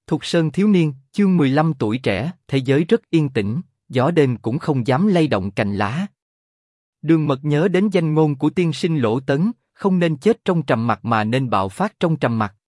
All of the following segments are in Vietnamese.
Thục Sơn thiếu niên, chương 15 tuổi trẻ, thế giới rất yên tĩnh, gió đêm cũng không dám lay động cành lá. Đường Mật nhớ đến danh ngôn của tiên sinh Lỗ Tấn, không nên chết trong trầm mặc mà nên bạo phát trong trầm mặc.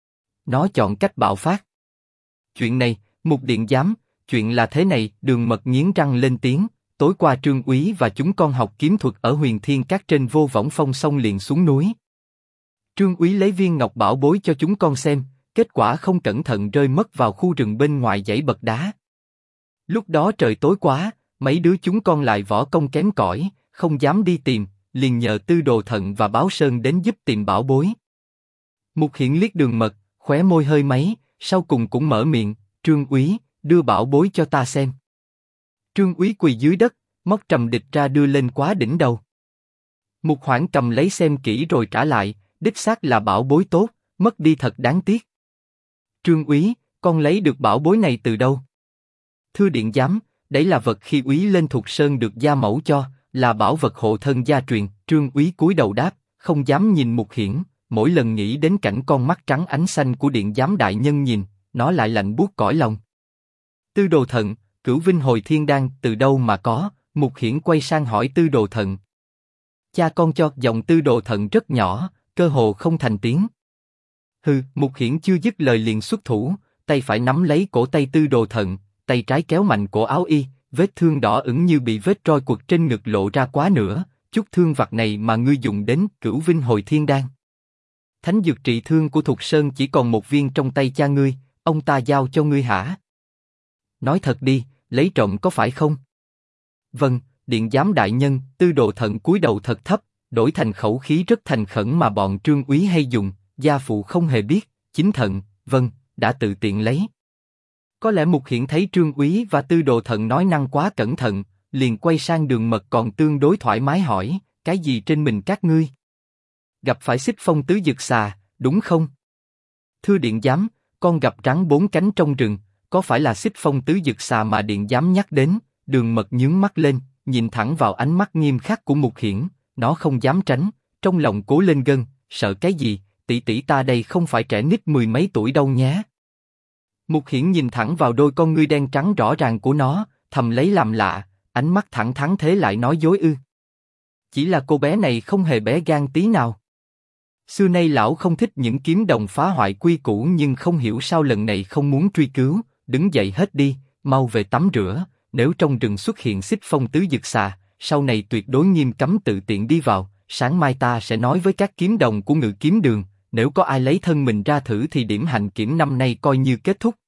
Nó chọn cách bạo phát. Chuyện này, Mục Điện giám, chuyện là thế này, Đường Mật nghiến răng lên tiếng. Tối qua Trương Úy và chúng con học kiếm thuật ở Huyền Thiên Các trên Vô Võng Phong xong liền xuống núi. Trương Úy lấy viên ngọc bảo bối cho chúng con xem, kết quả không cẩn thận rơi mất vào khu rừng bên ngoài dãy bậc đá. Lúc đó trời tối quá, mấy đứa chúng con lại võ công kém cỏi, không dám đi tìm, liền nhờ Tư Đồ Thận và Báo Sơn đến giúp tìm bảo bối. Mục Hiển liếc Đường Mật, khóe môi hơi mấy, sau cùng cũng mở miệng, Trương Úy, đưa bảo bối cho ta xem. Trương Úy quỳ dưới đất, móc trầm địch ra đưa lên quá đỉnh đầu. Mục Hoảng cầm lấy xem kỹ rồi trả lại, đích xác là bảo bối tốt, mất đi thật đáng tiếc. Trương Úy, con lấy được bảo bối này từ đâu? Thưa điện giám, đấy là vật khi Úy lên Thục Sơn được gia mẫu cho, là bảo vật hộ thân gia truyền. Trương Úy cúi đầu đáp, không dám nhìn Mục Hiển, mỗi lần nghĩ đến cảnh con mắt trắng ánh xanh của điện giám đại nhân nhìn, nó lại lạnh buốt cõi lòng. Tư Đồ Thận, Cửu Vinh Hồi Thiên Đan từ đâu mà có? Mục Hiển quay sang hỏi Tư Đồ Thận. Cha con cho. Giọng Tư Đồ Thận rất nhỏ, cơ hồ không thành tiếng. Hừ, Mục Hiển chưa dứt lời liền xuất thủ, tay phải nắm lấy cổ tay Tư Đồ Thận, tay trái kéo mạnh cổ áo y, vết thương đỏ ửng như bị vết roi quật trên ngực lộ ra quá nửa. Chút thương vặt này mà ngươi dùng đến Cửu Vinh Hồi Thiên Đan? Thánh dược trị thương của Thục Sơn chỉ còn một viên trong tay cha ngươi, ông ta giao cho ngươi hả? Nói thật đi, lấy trộm có phải không? Vâng, điện giám đại nhân. Tư Đồ Thận cúi đầu thật thấp, đổi thành khẩu khí rất thành khẩn mà bọn Trương Úy hay dùng, gia phụ không hề biết. Chính Thận, vâng, đã tự tiện lấy. Có lẽ Mục Hiển thấy Trương Úy và Tư Đồ Thận nói năng quá cẩn thận, liền quay sang Đường Mật còn tương đối thoải mái hỏi, cái gì trên mình các ngươi? Gặp phải Xích Phong tứ dực xà, đúng không? Thưa điện giám, con gặp rắn bốn cánh trong rừng, có phải là Xích Phong tứ dực xà mà điện giám nhắc đến? Đường Mật nhướng mắt lên, nhìn thẳng vào ánh mắt nghiêm khắc của Mục Hiển, nó không dám tránh, trong lòng cố lên gân, sợ cái gì? Tỷ tỷ ta đây không phải trẻ nít mười mấy tuổi đâu nhé. Mục Hiển nhìn thẳng vào đôi con ngươi đen trắng rõ ràng của nó, thầm lấy làm lạ, ánh mắt thẳng thắn thế lại nói dối ư? Chỉ là cô bé này không hề bé gan tí nào. Xưa nay lão không thích những kiếm đồng phá hoại quy củ, nhưng không hiểu sao lần này không muốn truy cứu. Đứng dậy hết đi, mau về tắm rửa. Nếu trong rừng xuất hiện Xích Phong tứ dực xà, sau này tuyệt đối nghiêm cấm tự tiện đi vào. Sáng mai ta sẽ nói với các kiếm đồng của Ngự Kiếm Đường, nếu có ai lấy thân mình ra thử thì điểm hành kiểm năm nay coi như kết thúc.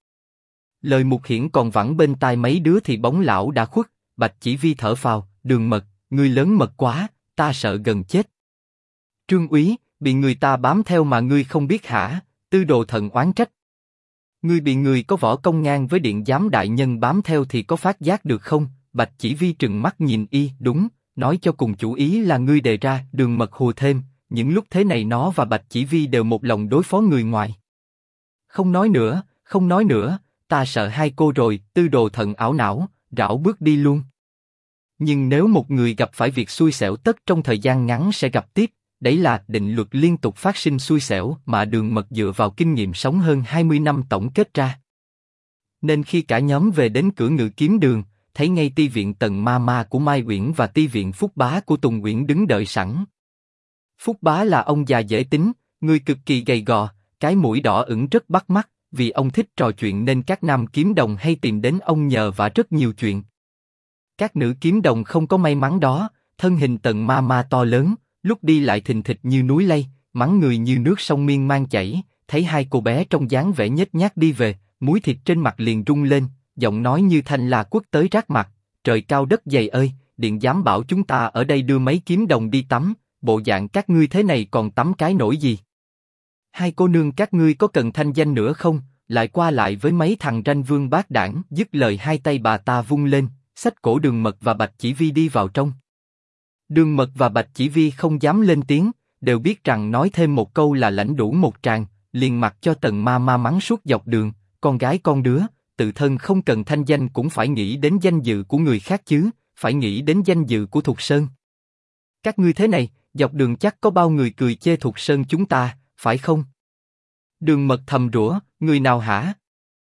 Lời Mục Hiển còn vẳng bên tai mấy đứa thì bóng lão đã khuất. Bạch Chỉ Vi thở phào, Đường Mật, ngươi lớn mật quá, ta sợ gần chết. Trương Úy, bị người ta bám theo mà ngươi không biết hả? Tư Đồ Thận oán trách. Ngươi bị người có võ công ngang với điện giám đại nhân bám theo thì có phát giác được không? Bạch Chỉ Vi trừng mắt nhìn y, đúng, nói cho cùng chủ ý là ngươi đề ra. Đường Mật hùa thêm, những lúc thế này nó và Bạch Chỉ Vi đều một lòng đối phó người ngoài. Không nói nữa, không nói nữa, ta sợ hai cô rồi. Tư Đồ Thận ảo não, rảo bước đi luôn. Nhưng nếu một người gặp phải việc xui xẻo tất trong thời gian ngắn sẽ gặp tiếp. Đấy là định luật liên tục phát sinh xui xẻo mà Đường Mật dựa vào kinh nghiệm sống hơn 20 năm tổng kết ra. Nên khi cả nhóm về đến cửa Ngự Kiếm Đường, thấy ngay ti viện Tần Ma Ma của Mai Uyển và ti viện Phúc Bá của Tùng Uyển đứng đợi sẵn. Phúc Bá là ông già dễ tính, người cực kỳ gầy gò, cái mũi đỏ ửng rất bắt mắt, vì ông thích trò chuyện nên các nam kiếm đồng hay tìm đến ông nhờ vả rất nhiều chuyện. Các nữ kiếm đồng không có may mắn đó, thân hình Tần Ma Ma to lớn, lúc đi lại thình thịch như núi lây, mắng người như nước sông miên man chảy. Thấy hai cô bé trong dáng vẻ nhếch nhác đi về, muối thịt trên mặt liền rung lên, giọng nói như thanh la quất tới rát mặt. Trời cao đất dày ơi, điện giám bảo chúng ta ở đây đưa mấy kiếm đồng đi tắm, bộ dạng các ngươi thế này còn tắm cái nổi gì? Hai cô nương các ngươi có cần thanh danh nữa không? Lại qua lại với mấy thằng ranh vương bát đảng. Dứt lời hai tay bà ta vung lên, xách cổ Đường Mật và Bạch Chỉ Vi đi vào trong. Đường Mật và Bạch Chỉ Vi không dám lên tiếng, đều biết rằng nói thêm một câu là lãnh đủ một tràng, liền mặc cho Tần Ma Ma mắng suốt dọc đường. Con gái con đứa, tự thân không cần thanh danh cũng phải nghĩ đến danh dự của người khác chứ, phải nghĩ đến danh dự của Thục Sơn. Các ngươi thế này, dọc đường chắc có bao người cười chê Thục Sơn chúng ta, phải không? Đường Mật thầm rủa, người nào hả?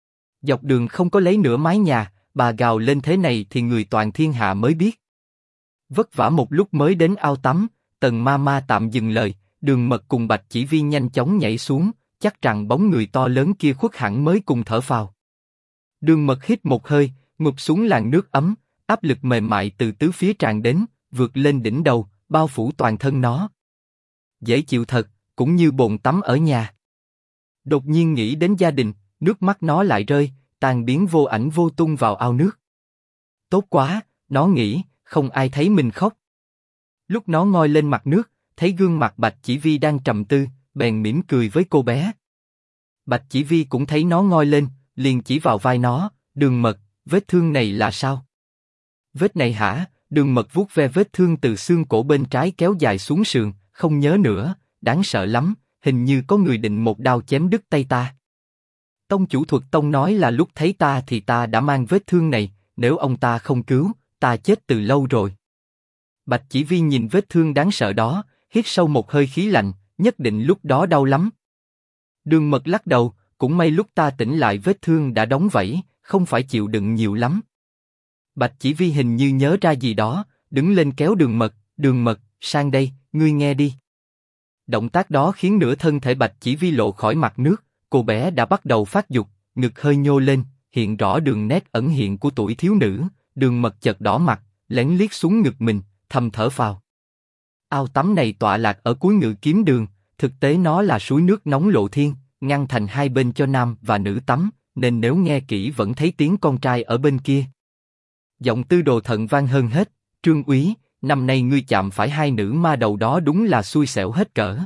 Dọc đường không có lấy nửa mái nhà, bà gào lên thế này thì người toàn thiên hạ mới biết. Vất vả một lúc mới đến ao tắm, Tần ma ma tạm dừng lời, Đường Mật cùng Bạch Chỉ Vi nhanh chóng nhảy xuống, chắc rằng bóng người to lớn kia khuất hẳn mới cùng thở phào. Đường Mật hít một hơi, ngụp xuống làn nước ấm, áp lực mềm mại từ tứ phía tràn đến, vượt lên đỉnh đầu, bao phủ toàn thân nó. Dễ chịu thật, cũng như bồn tắm ở nhà. Đột nhiên nghĩ đến gia đình, nước mắt nó lại rơi, tan biến vô ảnh vô tung vào ao nước. Tốt quá, nó nghĩ, không ai thấy mình khóc. Lúc nó ngoi lên mặt nước, thấy gương mặt Bạch Chỉ Vi đang trầm tư, bèn mỉm cười với cô bé. Bạch Chỉ Vi cũng thấy nó ngoi lên, liền chỉ vào vai nó, Đường Mật, vết thương này là sao? Vết này hả? Đường Mật vuốt ve vết thương từ xương cổ bên trái kéo dài xuống sườn, không nhớ nữa, đáng sợ lắm, hình như có người định một đao chém đứt tay ta. Tông chủ Thuật Tông nói là lúc thấy ta thì ta đã mang vết thương này, nếu ông ta không cứu, ta chết từ lâu rồi. Bạch Chỉ Vi nhìn vết thương đáng sợ đó, hít sâu một hơi khí lạnh, nhất định lúc đó đau lắm. Đường Mật lắc đầu, cũng may lúc ta tỉnh lại vết thương đã đóng vảy, không phải chịu đựng nhiều lắm. Bạch Chỉ Vi hình như nhớ ra gì đó, đứng lên kéo Đường Mật, sang đây, ngươi nghe đi. Động tác đó khiến nửa thân thể Bạch Chỉ Vi lộ khỏi mặt nước, cô bé đã bắt đầu phát dục, ngực hơi nhô lên, hiện rõ đường nét ẩn hiện của tuổi thiếu nữ. Đường Mật chợt đỏ mặt, lén liếc xuống ngực mình, thầm thở phào. Ao tắm này tọa lạc ở cuối Ngự Kiếm Đường, thực tế nó là suối nước nóng lộ thiên, ngăn thành hai bên cho nam và nữ tắm, nên nếu nghe kỹ vẫn thấy tiếng con trai ở bên kia. Giọng Tư Đồ Thận vang hơn hết, Trương úy, năm nay ngươi chạm phải hai nữ ma đầu đó đúng là xui xẻo hết cỡ.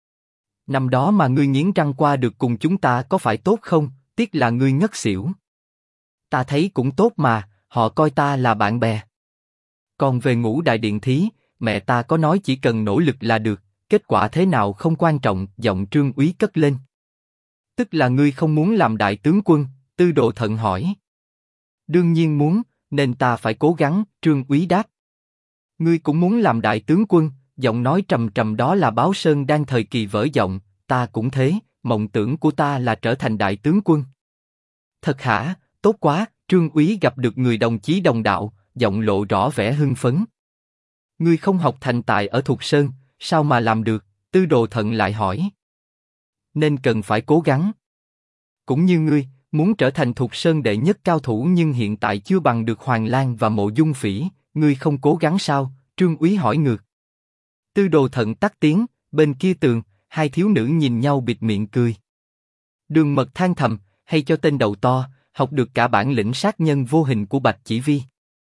Năm đó mà ngươi nghiến răng qua được cùng chúng ta có phải tốt không, tiếc là ngươi ngất xỉu. Ta thấy cũng tốt mà, họ coi ta là bạn bè. Còn về Ngũ Đại Điện Thí, mẹ ta có nói chỉ cần nỗ lực là được, kết quả thế nào không quan trọng, giọng Trương úy cất lên. Tức là ngươi không muốn làm đại tướng quân, Tư Đồ Thận hỏi. Đương nhiên muốn, nên ta phải cố gắng, Trương úy đáp. Ngươi cũng muốn làm đại tướng quân, giọng nói trầm trầm đó là Báo Sơn đang thời kỳ vỡ giọng, ta cũng thế, mộng tưởng của ta là trở thành đại tướng quân. Thật hả, tốt quá, Trương úy gặp được người đồng chí đồng đạo, giọng lộ rõ vẻ hưng phấn. Ngươi không học thành tài ở Thục Sơn, sao mà làm được, Tư Đồ Thận lại hỏi. Nên cần phải cố gắng. Cũng như ngươi, muốn trở thành Thục Sơn đệ nhất cao thủ nhưng hiện tại chưa bằng được Hoàng Lan và Mộ Dung Phỉ, ngươi không cố gắng sao? Trương úy hỏi ngược. Tư Đồ Thận tắt tiếng, bên kia tường, hai thiếu nữ nhìn nhau bịt miệng cười. Đường Mật than thầm, hay cho tên đầu to, học được cả bản lĩnh sát nhân vô hình của Bạch Chỉ Vi.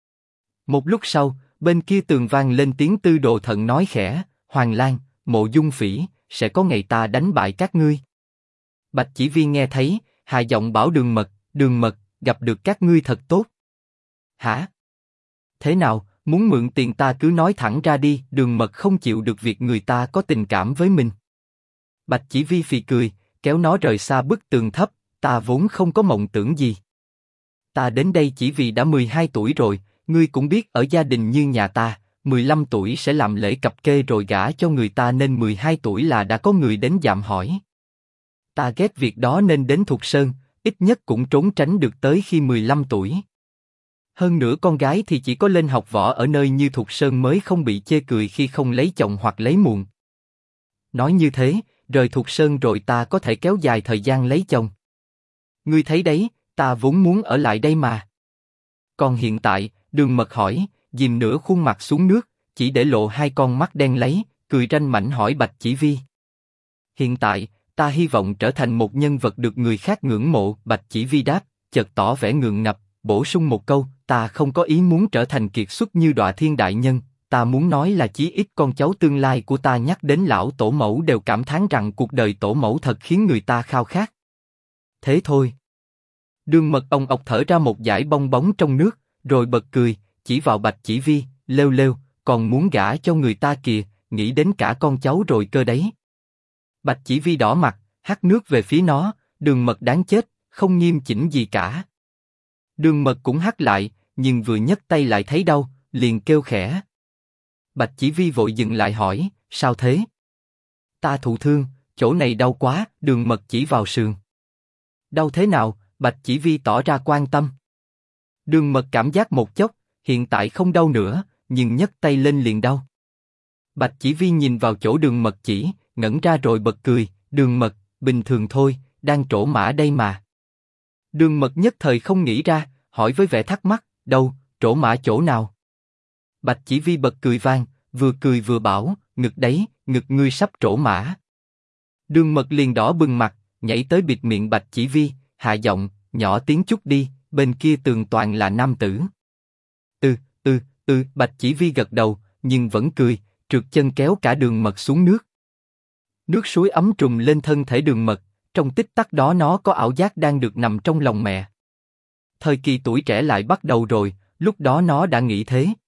Một lúc sau, bên kia tường vang lên tiếng Tư Đồ Thận nói khẽ, Hoàng Lan, Mộ Dung Phỉ, sẽ có ngày ta đánh bại các ngươi. Bạch Chỉ Vi nghe thấy, hạ giọng bảo Đường Mật, gặp được các ngươi thật tốt. Hả? Thế nào, muốn mượn tiền ta cứ nói thẳng ra đi, Đường Mật không chịu được việc người ta có tình cảm với mình. Bạch Chỉ Vi phì cười, kéo nó rời xa bức tường thấp, ta vốn không có mộng tưởng gì. Ta đến đây chỉ vì đã 12 tuổi rồi, ngươi cũng biết ở gia đình như nhà ta, 15 tuổi sẽ làm lễ cập kê rồi gả cho người ta nên 12 tuổi là đã có người đến dạm hỏi. Ta ghét việc đó nên đến Thục Sơn, ít nhất cũng trốn tránh được tới khi 15 tuổi. Hơn nữa con gái thì chỉ có lên học võ ở nơi như Thục Sơn mới không bị chê cười khi không lấy chồng hoặc lấy muộn. Nói như thế, rời Thục Sơn rồi ta có thể kéo dài thời gian lấy chồng. Ngươi thấy đấy, ta vốn muốn ở lại đây mà. Còn hiện tại, Đường Mật hỏi, dìm nửa khuôn mặt xuống nước, chỉ để lộ hai con mắt đen lấy, cười ranh mãnh hỏi Bạch Chỉ Vi. Hiện tại, ta hy vọng trở thành một nhân vật được người khác ngưỡng mộ, Bạch Chỉ Vi đáp, chợt tỏ vẻ ngượng ngập, bổ sung một câu, ta không có ý muốn trở thành kiệt xuất như Đọa Thiên đại nhân, ta muốn nói là chí ít con cháu tương lai của ta nhắc đến lão tổ mẫu đều cảm thán rằng cuộc đời tổ mẫu thật khiến người ta khao khát. Thế thôi. Đường Mật ong ọc thở ra một dải bong bóng trong nước, rồi bật cười, chỉ vào Bạch Chỉ Vi, lêu lêu, còn muốn gả cho người ta kìa, nghĩ đến cả con cháu rồi cơ đấy. Bạch Chỉ Vi đỏ mặt, hắt nước về phía nó, Đường Mật đáng chết, không nghiêm chỉnh gì cả. Đường Mật cũng hắt lại, nhưng vừa nhấc tay lại thấy đau, liền kêu khẽ. Bạch Chỉ Vi vội dừng lại hỏi, sao thế? Ta thụ thương, chỗ này đau quá, Đường Mật chỉ vào sườn. Đau thế nào? Bạch Chỉ Vi tỏ ra quan tâm. Đường Mật cảm giác một chốc, hiện tại không đau nữa, nhưng nhấc tay lên liền đau. Bạch Chỉ Vi nhìn vào chỗ Đường Mật chỉ, ngẩn ra rồi bật cười, Đường Mật, bình thường thôi, đang trổ mã đây mà. Đường Mật nhất thời không nghĩ ra, hỏi với vẻ thắc mắc, đâu, trổ mã chỗ nào? Bạch Chỉ Vi bật cười vừa bảo, ngực đấy, ngực ngươi sắp trổ mã. Đường Mật liền đỏ bừng mặt, nhảy tới bịt miệng Bạch Chỉ Vi, hạ giọng, nhỏ tiếng chút đi, bên kia tường toàn là nam tử. Bạch Chỉ Vi gật đầu, nhưng vẫn cười, trượt chân kéo cả Đường Mật xuống nước. Nước suối ấm trùm lên thân thể Đường Mật, trong tích tắc đó nó có ảo giác đang được nằm trong lòng mẹ. Thời kỳ tuổi trẻ lại bắt đầu rồi, lúc đó nó đã nghĩ thế.